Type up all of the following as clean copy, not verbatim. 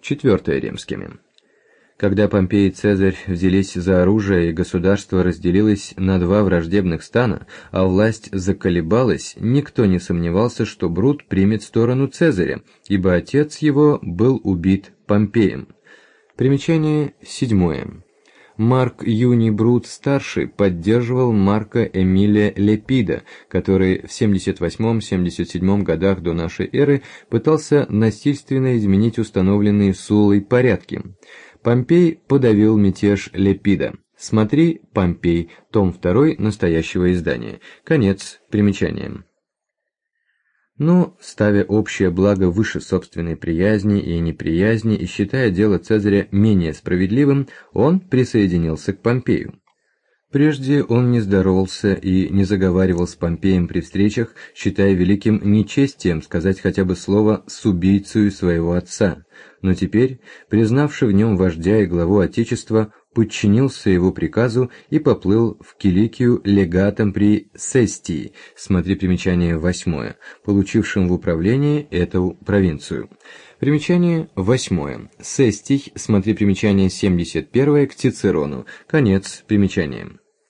4 римскими. Когда Помпей и Цезарь взялись за оружие и государство разделилось на два враждебных стана, а власть заколебалась, никто не сомневался, что Брут примет сторону Цезаря, ибо отец его был убит Помпеем. Примечание 7. Марк Юний Брут-старший поддерживал Марка Эмилия Лепида, который в 78-77 годах до нашей эры пытался насильственно изменить установленные Суллой порядки. Помпей подавил мятеж Лепида. Смотри «Помпей», том 2 настоящего издания. Конец примечания. Но, ставя общее благо выше собственной приязни и неприязни и считая дело Цезаря менее справедливым, он присоединился к Помпею. Прежде он не здоровался и не заговаривал с Помпеем при встречах, считая великим нечестием сказать хотя бы слово с убийцей своего отца, но теперь, признавший в нем вождя и главу Отечества, подчинился его приказу и поплыл в Киликию легатом при Сестии, смотри примечание 8, получившим в управление эту провинцию. Примечание 8. Сестий, смотри примечание 71 к Цицерону, конец примечания.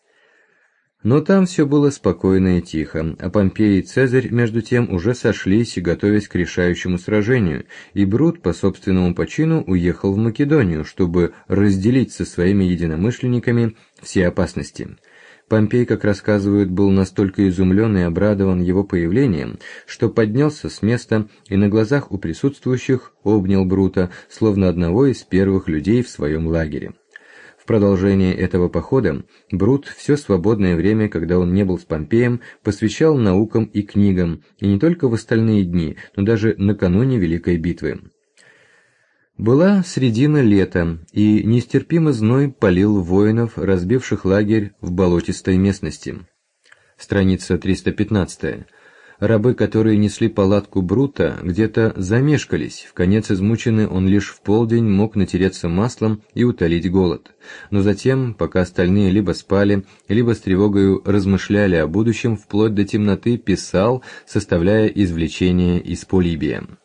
Но там все было спокойно и тихо, а Помпей и Цезарь, между тем, уже сошлись, готовясь к решающему сражению, и Брут по собственному почину уехал в Македонию, чтобы разделить со своими единомышленниками все опасности. Помпей, как рассказывают, был настолько изумлен и обрадован его появлением, что поднялся с места и на глазах у присутствующих обнял Брута, словно одного из первых людей в своем лагере. В продолжение этого похода Брут все свободное время, когда он не был с Помпеем, посвящал наукам и книгам, и не только в остальные дни, но даже накануне Великой битвы. Была средина лета, и нестерпимый зной палил воинов, разбивших лагерь в болотистой местности. Страница 315. Рабы, которые несли палатку Брута, где-то замешкались, вконец измученный он лишь в полдень мог натереться маслом и утолить голод. Но затем, пока остальные либо спали, либо с тревогою размышляли о будущем, вплоть до темноты писал, составляя извлечения из Полибия.